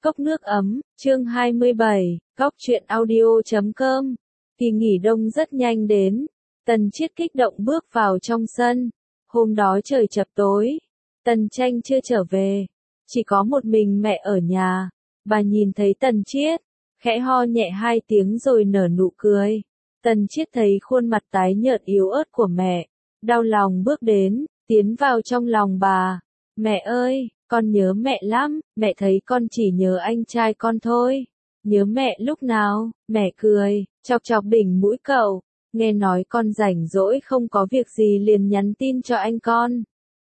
Cốc nước ấm, chương 27, Cóc truyện audio.com. Kỳ nghỉ đông rất nhanh đến. Tần Chiết kích động bước vào trong sân. Hôm đó trời chập tối. Tần Tranh chưa trở về. Chỉ có một mình mẹ ở nhà. Bà nhìn thấy Tần Chiết, khẽ ho nhẹ 2 tiếng rồi nở nụ cười. Tần Chiết thấy khuôn mặt tái nhợt yếu ớt của mẹ. Đau lòng bước đến, tiến vào trong lòng bà. Mẹ ơi! Con nhớ mẹ lắm, mẹ thấy con chỉ nhớ anh trai con thôi. Nhớ mẹ lúc nào? Mẹ cười, chọc chọc đỉnh mũi cậu. Nghe nói con rảnh rỗi không có việc gì liền nhắn tin cho anh con.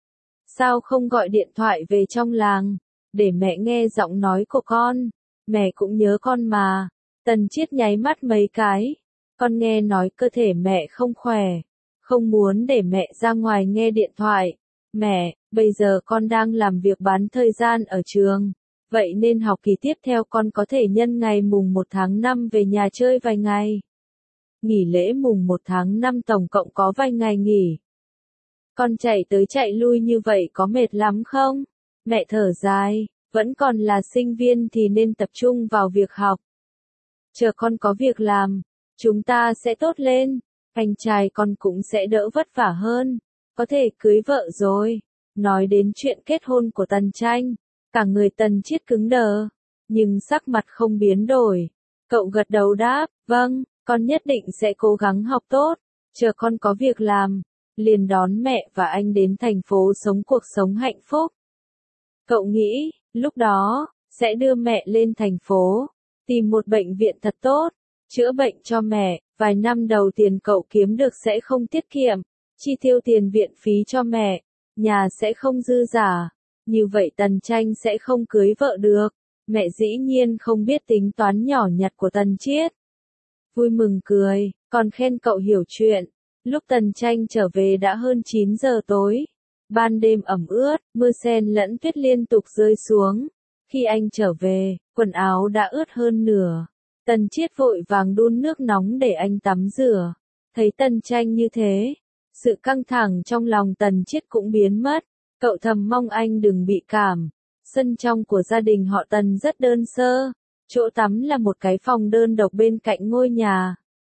Sao không gọi điện thoại về trong làng, để mẹ nghe giọng nói của con. Mẹ cũng nhớ con mà. Tần Chiết nháy mắt mấy cái. Con nghe nói cơ thể mẹ không khỏe. Không muốn để mẹ ra ngoài nghe điện thoại. Mẹ, bây giờ con đang làm việc bán thời gian ở trường. Vậy nên học kỳ tiếp theo con có thể nhân ngày mùng 1 tháng 5 về nhà chơi vài ngày. Nghỉ lễ mùng 1 tháng 5 tổng cộng có vài ngày nghỉ. Con chạy tới chạy lui như vậy có mệt lắm không? Mẹ thở dài, vẫn còn là sinh viên thì nên tập trung vào việc học. Chờ con có việc làm, chúng ta sẽ tốt lên. Anh trai con cũng sẽ đỡ vất vả hơn. Có thể cưới vợ rồi. Nói đến chuyện kết hôn của Tần Tranh, cả người Tần Chiết cứng đờ, nhưng sắc mặt không biến đổi. Cậu gật đầu đáp, vâng, con nhất định sẽ cố gắng học tốt, chờ con có việc làm, liền đón mẹ và anh đến thành phố sống cuộc sống hạnh phúc. Cậu nghĩ, lúc đó, sẽ đưa mẹ lên thành phố, tìm một bệnh viện thật tốt, chữa bệnh cho mẹ, vài năm đầu tiền cậu kiếm được sẽ không tiết kiệm, chi tiêu tiền viện phí cho mẹ. Nhà sẽ không dư giả, như vậy Tần Tranh sẽ không cưới vợ được. Mẹ dĩ nhiên không biết tính toán nhỏ nhặt của Tần Chiết. Vui mừng cười, còn khen cậu hiểu chuyện. Lúc Tần Tranh trở về đã hơn 9 giờ tối. Ban đêm ẩm ướt, mưa sền lẫn tuyết liên tục rơi xuống. Khi anh trở về, quần áo đã ướt hơn nửa. Tần Chiết vội vàng đun nước nóng để anh tắm rửa. Thấy Tần Tranh như thế, sự căng thẳng trong lòng Tần Chiết cũng biến mất. Cậu thầm mong anh đừng bị cảm. Sân trong của gia đình họ Tần rất đơn sơ. Chỗ tắm là một cái phòng đơn độc bên cạnh ngôi nhà.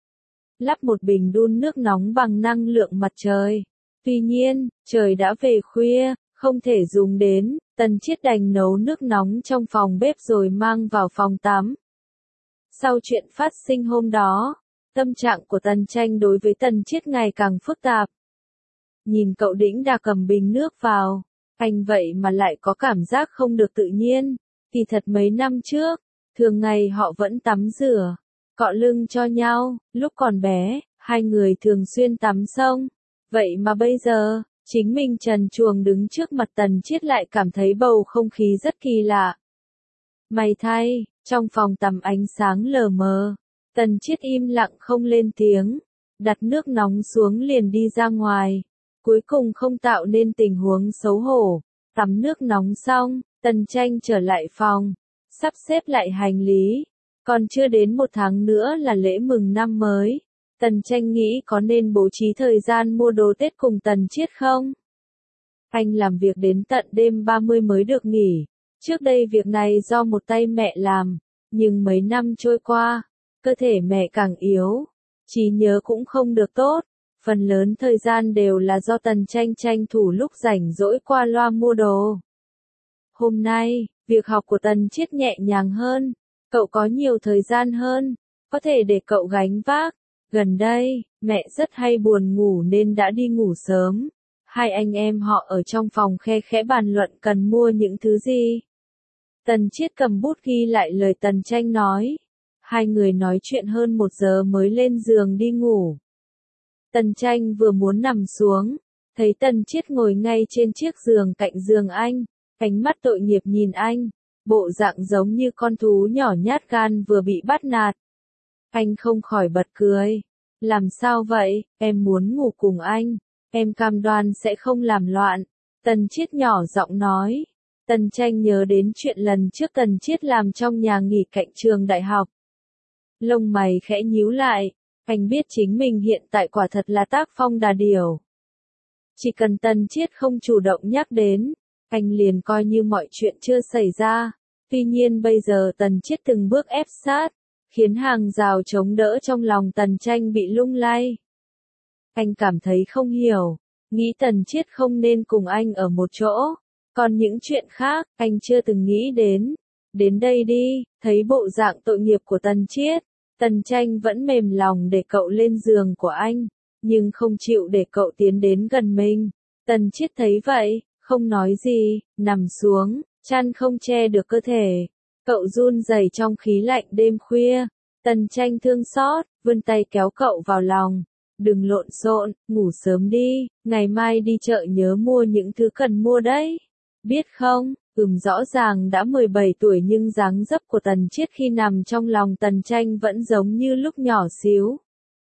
Lắp một bình đun nước nóng bằng năng lượng mặt trời. Tuy nhiên, trời đã về khuya, không thể dùng đến. Tần Chiết đành nấu nước nóng trong phòng bếp rồi mang vào phòng tắm. Sau chuyện phát sinh hôm đó, tâm trạng của Tần Tranh đối với Tần Chiết ngày càng phức tạp. Nhìn cậu đĩnh đạc cầm bình nước vào, anh vậy mà lại có cảm giác không được tự nhiên. Kỳ thật mấy năm trước, thường ngày họ vẫn tắm rửa, cọ lưng cho nhau, lúc còn bé, hai người thường xuyên tắm sông. Vậy mà bây giờ, chính mình trần truồng đứng trước mặt Tần Chiết lại cảm thấy bầu không khí rất kỳ lạ. May thay, trong phòng tắm ánh sáng lờ mờ, Tần Chiết im lặng không lên tiếng, đặt nước nóng xuống liền đi ra ngoài. Cuối cùng không tạo nên tình huống xấu hổ. Tắm nước nóng xong, Tần Tranh trở lại phòng, sắp xếp lại hành lý. Còn chưa đến 1 tháng nữa là lễ mừng năm mới. Tần Tranh nghĩ có nên bố trí thời gian mua đồ Tết cùng Tần Chiết không? Anh làm việc đến tận đêm 30 mới được nghỉ. Trước đây việc này do một tay mẹ làm, nhưng mấy năm trôi qua, cơ thể mẹ càng yếu, trí nhớ cũng không được tốt. Phần lớn thời gian đều là do Tần Tranh tranh thủ lúc rảnh rỗi qua loa mua đồ. Hôm nay, việc học của Tần Chiết nhẹ nhàng hơn, cậu có nhiều thời gian hơn, có thể để cậu gánh vác. Gần đây, mẹ rất hay buồn ngủ nên đã đi ngủ sớm. Hai anh em họ ở trong phòng khe khẽ bàn luận cần mua những thứ gì. Tần Chiết cầm bút ghi lại lời Tần Tranh nói. Hai người nói chuyện hơn 1 giờ mới lên giường đi ngủ. Tần Tranh vừa muốn nằm xuống, thấy Tần Chiết ngồi ngay trên chiếc giường cạnh giường anh, ánh mắt tội nghiệp nhìn anh, bộ dạng giống như con thú nhỏ nhát gan vừa bị bắt nạt. Anh không khỏi bật cười. Làm sao vậy, em muốn ngủ cùng anh, em cam đoan sẽ không làm loạn. Tần Chiết nhỏ giọng nói. Tần Tranh nhớ đến chuyện lần trước Tần Chiết làm trong nhà nghỉ cạnh trường đại học. Lông mày khẽ nhíu lại. Anh biết chính mình hiện tại quả thật là tác phong đà điểu. Chỉ cần Tần Chiết không chủ động nhắc đến, anh liền coi như mọi chuyện chưa xảy ra. Tuy nhiên bây giờ Tần Chiết từng bước ép sát, khiến hàng rào chống đỡ trong lòng Tần Tranh bị lung lay. Anh cảm thấy không hiểu, nghĩ Tần Chiết không nên cùng anh ở một chỗ, còn những chuyện khác, anh chưa từng nghĩ đến. Đến đây đi, thấy bộ dạng tội nghiệp của Tần Chiết, Tần Tranh vẫn mềm lòng để cậu lên giường của anh, nhưng không chịu để cậu tiến đến gần mình. Tần Chiết thấy vậy, không nói gì, nằm xuống, chăn không che được cơ thể. Cậu run rẩy trong khí lạnh đêm khuya. Tần Tranh thương xót, vươn tay kéo cậu vào lòng. Đừng lộn xộn, ngủ sớm đi, ngày mai đi chợ nhớ mua những thứ cần mua đấy. Biết không, rõ ràng đã 17 tuổi nhưng dáng dấp của Tần Chiết khi nằm trong lòng Tần Tranh vẫn giống như lúc nhỏ xíu.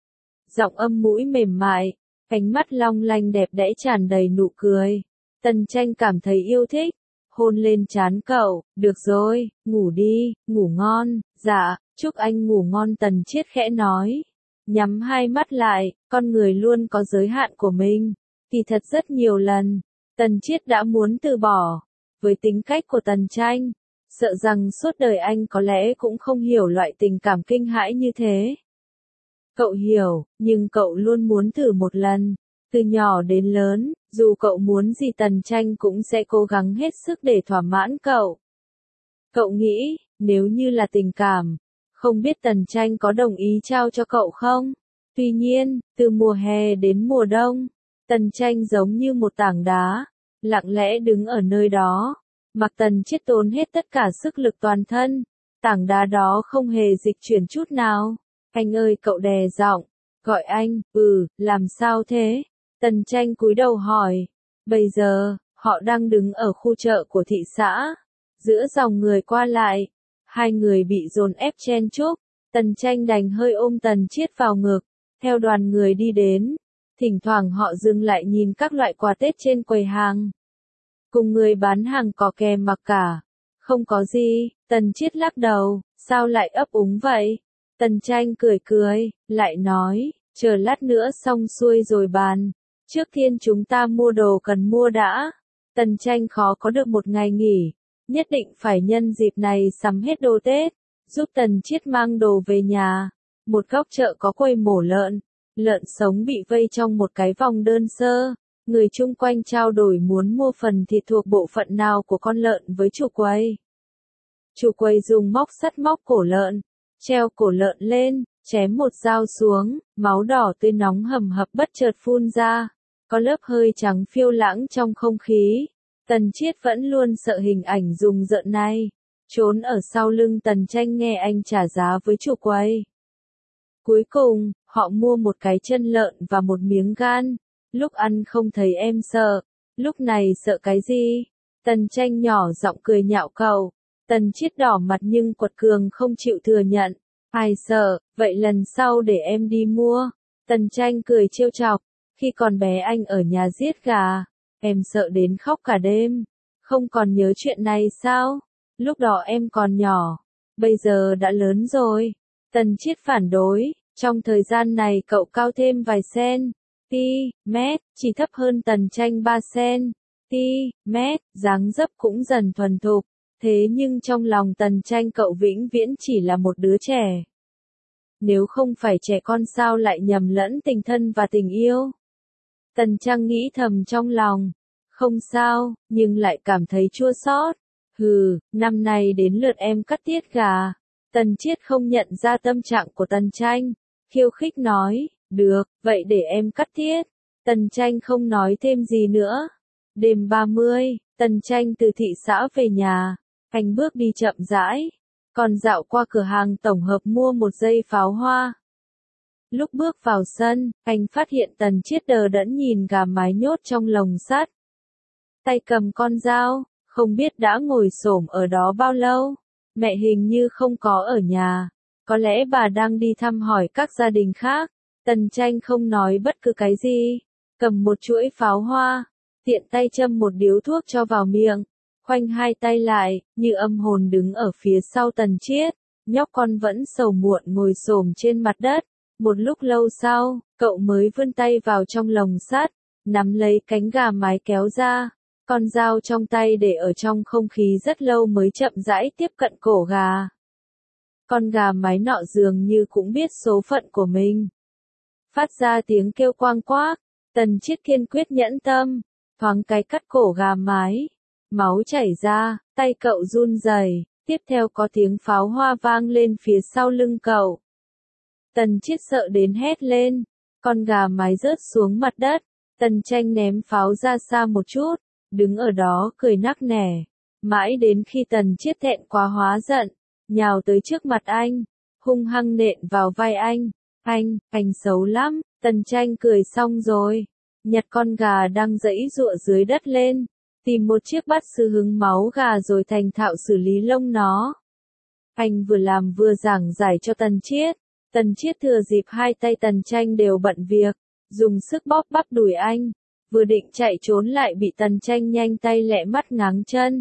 Giọng âm mũi mềm mại, ánh mắt long lanh đẹp đẽ tràn đầy nụ cười. Tần Tranh cảm thấy yêu thích, hôn lên trán cậu, được rồi, ngủ đi, ngủ ngon, dạ, chúc anh ngủ ngon Tần Chiết khẽ nói. Nhắm hai mắt lại, con người luôn có giới hạn của mình. Kỳ thật rất nhiều lần, Tần Chiết đã muốn từ bỏ. Với tính cách của Tần Tranh, sợ rằng suốt đời anh có lẽ cũng không hiểu loại tình cảm kinh hãi như thế. Cậu hiểu, nhưng cậu luôn muốn thử một lần. Từ nhỏ đến lớn, dù cậu muốn gì Tần Tranh cũng sẽ cố gắng hết sức để thỏa mãn cậu. Cậu nghĩ, nếu như là tình cảm, không biết Tần Tranh có đồng ý trao cho cậu không? Tuy nhiên, từ mùa hè đến mùa đông, Tần Tranh giống như một tảng đá, lặng lẽ đứng ở nơi đó, mặc Tần Chiết tốn hết tất cả sức lực toàn thân. Tảng đá đó không hề dịch chuyển chút nào. Anh ơi, cậu đè giọng, gọi anh. Làm sao thế? Tần Tranh cúi đầu hỏi. Bây giờ, họ đang đứng ở khu chợ của thị xã, giữa dòng người qua lại. Hai người bị dồn ép chen chúc, Tần Tranh đành hơi ôm Tần Chiết vào ngực, theo đoàn người đi đến. Thỉnh thoảng họ dừng lại nhìn các loại quà Tết trên quầy hàng. Cùng người bán hàng có kè mặc cả. Không có gì, Tần Chiết lắc đầu, sao lại ấp úng vậy? Tần Tranh cười cười, lại nói, chờ lát nữa xong xuôi rồi bàn. Trước tiên chúng ta mua đồ cần mua đã. Tần Tranh khó có được một ngày nghỉ, nhất định phải nhân dịp này sắm hết đồ Tết, giúp Tần Chiết mang đồ về nhà. Một góc chợ có quầy mổ lợn, lợn sống bị vây trong một cái vòng đơn sơ. Người chung quanh trao đổi muốn mua phần thịt thuộc bộ phận nào của con lợn với chủ quầy. Chủ quầy dùng móc sắt móc cổ lợn, treo cổ lợn lên, chém một dao xuống, máu đỏ tươi nóng hầm hập bất chợt phun ra, có lớp hơi trắng phiêu lãng trong không khí. Tần Chiết vẫn luôn sợ hình ảnh rùng rợn này, trốn ở sau lưng Tần Tranh nghe anh trả giá với chủ quầy. Cuối cùng, họ mua một cái chân lợn và một miếng gan. Lúc ăn không thấy em sợ, lúc này sợ cái gì? Tần Tranh nhỏ giọng cười nhạo cậu. Tần Chiết đỏ mặt nhưng quật cường không chịu thừa nhận. Ai sợ, vậy lần sau để em đi mua. Tần Tranh cười trêu chọc, khi còn bé anh ở nhà giết gà, em sợ đến khóc cả đêm. Không còn nhớ chuyện này sao? Lúc đó em còn nhỏ, bây giờ đã lớn rồi. Tần Chiết phản đối, trong thời gian này cậu cao thêm vài cm, chỉ thấp hơn Tần Tranh 3 cm, dáng dấp cũng dần thuần thục. Thế nhưng trong lòng Tần Tranh cậu vĩnh viễn chỉ là một đứa trẻ. Nếu không phải trẻ con sao lại nhầm lẫn tình thân và tình yêu? Tần Tranh nghĩ thầm trong lòng. Không sao, nhưng lại cảm thấy chua xót. Năm nay đến lượt em cắt tiết gà. Tần Chiết không nhận ra tâm trạng của Tần Tranh, khiêu khích nói, được, vậy để em cắt tiết. Tần Tranh không nói thêm gì nữa. Đêm 30, Tần Tranh từ thị xã về nhà, anh bước đi chậm rãi, còn dạo qua cửa hàng tổng hợp mua một dây pháo hoa. Lúc bước vào sân, anh phát hiện Tần Chiết đờ đẫn nhìn gà mái nhốt trong lồng sắt. Tay cầm con dao, không biết đã ngồi xổm ở đó bao lâu. Mẹ hình như không có ở nhà, có lẽ bà đang đi thăm hỏi các gia đình khác. Tần Tranh không nói bất cứ cái gì, cầm một chuỗi pháo hoa, tiện tay châm một điếu thuốc cho vào miệng, khoanh hai tay lại, như âm hồn đứng ở phía sau Tần Chiết. Nhóc con vẫn sầu muộn ngồi xổm trên mặt đất. Một lúc lâu sau, cậu mới vươn tay vào trong lồng sắt, nắm lấy cánh gà mái kéo ra. Con dao trong tay để ở trong không khí rất lâu mới chậm rãi tiếp cận cổ gà. Con gà mái nọ dường như cũng biết số phận của mình. Phát ra tiếng kêu quang quác, Tần Chiết kiên quyết nhẫn tâm, thoáng cái cắt cổ gà mái. Máu chảy ra, tay cậu run rẩy, tiếp theo có tiếng pháo hoa vang lên phía sau lưng cậu. Tần Chiết sợ đến hét lên, con gà mái rớt xuống mặt đất, Tần Tranh ném pháo ra xa một chút, đứng ở đó cười nắc nẻ, mãi đến khi Tần Chiết thẹn quá hóa giận, nhào tới trước mặt anh, hung hăng nện vào vai anh, anh xấu lắm, Tần Tranh cười xong rồi, nhặt con gà đang giãy giụa dưới đất lên, tìm một chiếc bát sứ hứng máu gà rồi thành thạo xử lý lông nó. Anh vừa làm vừa giảng giải cho Tần Chiết thừa dịp hai tay Tần Tranh đều bận việc, dùng sức bóp bắp đùi anh, vừa định chạy trốn lại bị Tần Tranh nhanh tay lẹ mắt ngáng chân.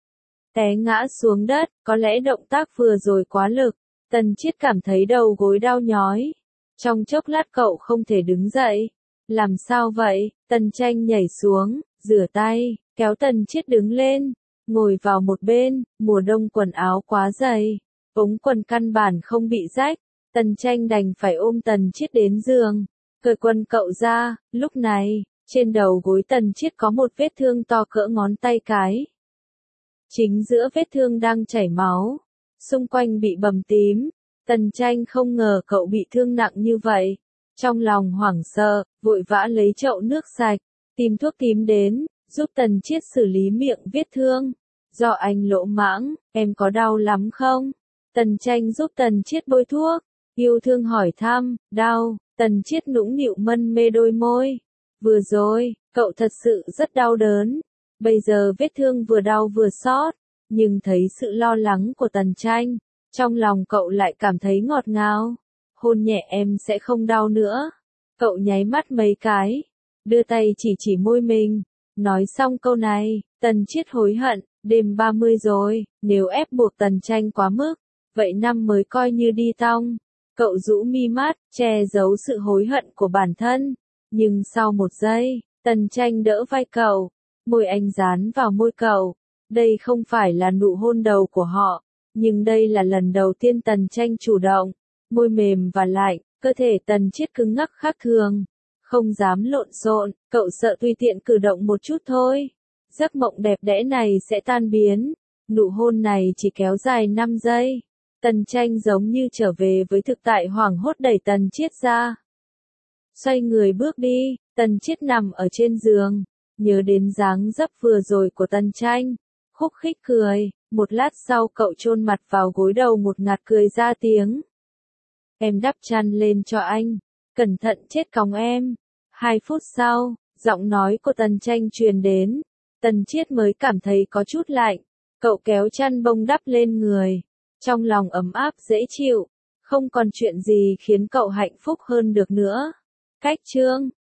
Té ngã xuống đất, có lẽ động tác vừa rồi quá lực, Tần Chiết cảm thấy đầu gối đau nhói. Trong chốc lát cậu không thể đứng dậy. Làm sao vậy? Tần Tranh nhảy xuống, rửa tay, kéo Tần Chiết đứng lên, ngồi vào một bên, mùa đông quần áo quá dày, ống quần căn bản không bị rách, Tần Tranh đành phải ôm Tần Chiết đến giường, cởi quần cậu ra, lúc này, trên đầu gối Tần Chiết có một vết thương to cỡ ngón tay cái. Chính giữa vết thương đang chảy máu, xung quanh bị bầm tím, Tần Tranh không ngờ cậu bị thương nặng như vậy. Trong lòng hoảng sợ, vội vã lấy chậu nước sạch, tìm thuốc tím đến, giúp Tần Chiết xử lý miệng vết thương. Do anh lỗ mãng, em có đau lắm không? Tần Tranh giúp Tần Chiết bôi thuốc, yêu thương hỏi thăm, đau, Tần Chiết nũng nịu mân mê đôi môi. Vừa rồi, cậu thật sự rất đau đớn, bây giờ vết thương vừa đau vừa xót, nhưng thấy sự lo lắng của Tần Tranh, trong lòng cậu lại cảm thấy ngọt ngào. Hôn nhẹ em sẽ không đau nữa. Cậu nháy mắt mấy cái, đưa tay chỉ môi mình. Nói xong câu này, Tần Chiết hối hận, đêm 30 rồi, nếu ép buộc Tần Tranh quá mức, vậy năm mới coi như đi tong. Cậu rũ mi mắt, che giấu sự hối hận của bản thân. Nhưng sau một giây, Tần Tranh đỡ vai cậu, môi anh dán vào môi cậu. Đây không phải là nụ hôn đầu của họ, nhưng đây là lần đầu tiên Tần Tranh chủ động. Môi mềm và lạnh, cơ thể Tần Chiết cứng ngắc khác thường, không dám lộn xộn, cậu sợ tùy tiện cử động một chút thôi. Giấc mộng đẹp đẽ này sẽ tan biến, nụ hôn này chỉ kéo dài 5 giây. Tần Tranh giống như trở về với thực tại hoảng hốt đẩy Tần Chiết ra. Xoay người bước đi, Tần Chiết nằm ở trên giường, nhớ đến dáng dấp vừa rồi của Tần Tranh, khúc khích cười, một lát sau cậu chôn mặt vào gối đầu một ngạt cười ra tiếng. Em đắp chăn lên cho anh, cẩn thận chết cóng em. 2 phút sau, giọng nói của Tần Tranh truyền đến, Tần Chiết mới cảm thấy có chút lạnh, cậu kéo chăn bông đắp lên người, trong lòng ấm áp dễ chịu, không còn chuyện gì khiến cậu hạnh phúc hơn được nữa. Cách chương